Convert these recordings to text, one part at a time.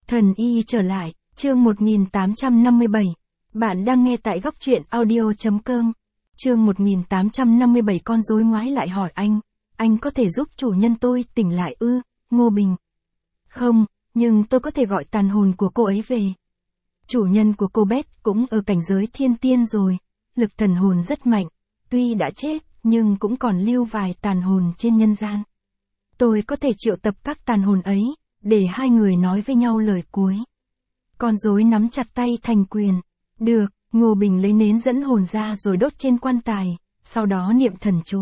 Thần y trở lại, chương 1857. Bạn đang nghe tại góc truyện audio.com. Chương 1857. Con rối ngoái lại hỏi anh có thể giúp chủ nhân tôi tỉnh lại ư? Ngô Bình. Không, nhưng tôi có thể gọi tàn hồn của cô ấy về. Chủ nhân của cô Beth cũng ở cảnh giới thiên tiên rồi, lực thần hồn rất mạnh, tuy đã chết, nhưng cũng còn lưu vài tàn hồn trên nhân gian. Tôi có thể triệu tập các tàn hồn ấy, để hai người nói với nhau lời cuối. Con rối nắm chặt tay thành quyền. Được, Ngô Bình lấy nến dẫn hồn ra rồi đốt trên quan tài, sau đó niệm thần chú.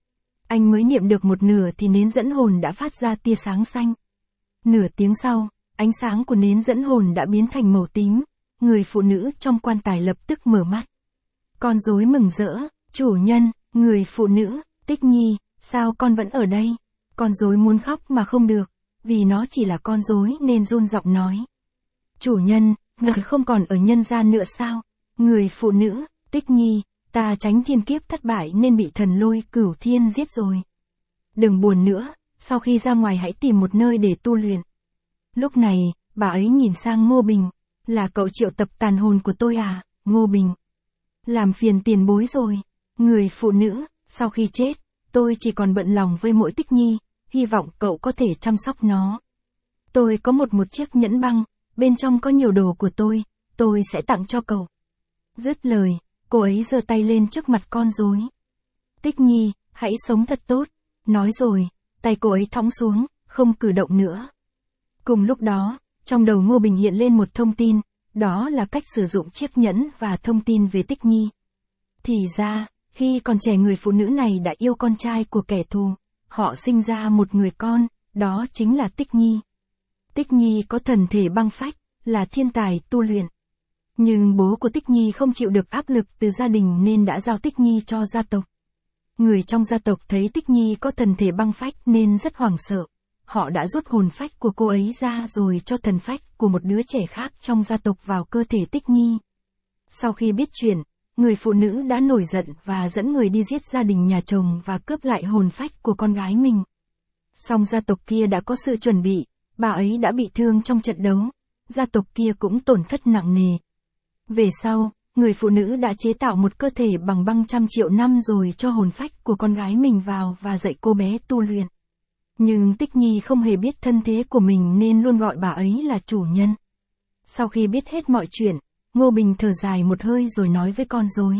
Anh mới niệm được một nửa thì nến dẫn hồn đã phát ra tia sáng xanh. Nửa tiếng sau, ánh sáng của nến dẫn hồn đã biến thành màu tím, người phụ nữ trong quan tài lập tức mở mắt. Con rối mừng rỡ, chủ nhân, người phụ nữ, Tích Nhi, sao con vẫn ở đây? Con rối muốn khóc mà không được, vì nó chỉ là con rối nên run giọng nói. Chủ nhân, người không còn ở nhân gian nữa sao? Người phụ nữ, Tích Nhi, ta tránh thiên kiếp thất bại nên bị thần lôi cửu thiên giết rồi. Đừng buồn nữa, sau khi ra ngoài hãy tìm một nơi để tu luyện. Lúc này, bà ấy nhìn sang Ngô Bình, là cậu triệu tập tàn hồn của tôi à, Ngô Bình? Làm phiền tiền bối rồi. Người phụ nữ, sau khi chết, tôi chỉ còn bận lòng với mỗi Tích Nhi, hy vọng cậu có thể chăm sóc nó. Tôi có một chiếc nhẫn băng, bên trong có nhiều đồ của tôi sẽ tặng cho cậu. Dứt lời, cô ấy giơ tay lên trước mặt con rối. Tích Nhi, hãy sống thật tốt. Nói rồi, tay cô ấy thõng xuống, không cử động nữa. Cùng lúc đó, trong đầu Ngô Bình hiện lên một thông tin, đó là cách sử dụng chiếc nhẫn và thông tin về Tích Nhi. Thì ra, khi còn trẻ người phụ nữ này đã yêu con trai của kẻ thù, họ sinh ra một người con, đó chính là Tích Nhi. Tích Nhi có thần thể băng phách, là thiên tài tu luyện. Nhưng bố của Tích Nhi không chịu được áp lực từ gia đình nên đã giao Tích Nhi cho gia tộc. Người trong gia tộc thấy Tích Nhi có thần thể băng phách nên rất hoảng sợ. Họ đã rút hồn phách của cô ấy ra rồi cho thần phách của một đứa trẻ khác trong gia tộc vào cơ thể Tích Nhi. Sau khi biết chuyện, người phụ nữ đã nổi giận và dẫn người đi giết gia đình nhà chồng và cướp lại hồn phách của con gái mình. Song gia tộc kia đã có sự chuẩn bị, bà ấy đã bị thương trong trận đấu, gia tộc kia cũng tổn thất nặng nề. Về sau, người phụ nữ đã chế tạo một cơ thể bằng băng 100 triệu năm rồi cho hồn phách của con gái mình vào và dạy cô bé tu luyện. Nhưng Tích Nhi không hề biết thân thế của mình nên luôn gọi bà ấy là chủ nhân. Sau khi biết hết mọi chuyện, Ngô Bình thở dài một hơi rồi nói với con rối.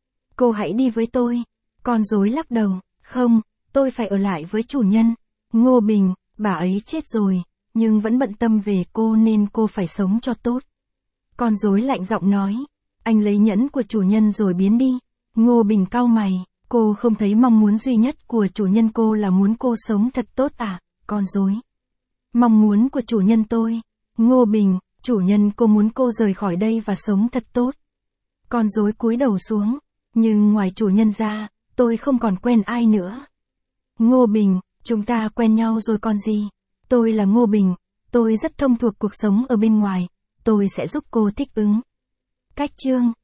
Cô hãy đi với tôi. Con rối lắc đầu, không, tôi phải ở lại với chủ nhân. Ngô Bình, bà ấy chết rồi, nhưng vẫn bận tâm về cô nên cô phải sống cho tốt. Con rối lạnh giọng nói, anh lấy nhẫn của chủ nhân rồi biến đi. Ngô Bình cau mày, cô không thấy mong muốn duy nhất của chủ nhân cô là muốn cô sống thật tốt à, con rối? Mong muốn của chủ nhân tôi, Ngô Bình, chủ nhân cô muốn cô rời khỏi đây và sống thật tốt. Con rối cúi đầu xuống, nhưng ngoài chủ nhân ra, tôi không còn quen ai nữa. Ngô Bình, chúng ta quen nhau rồi còn gì? Tôi là Ngô Bình, tôi rất thông thuộc cuộc sống ở bên ngoài, tôi sẽ giúp cô thích ứng. Cách chương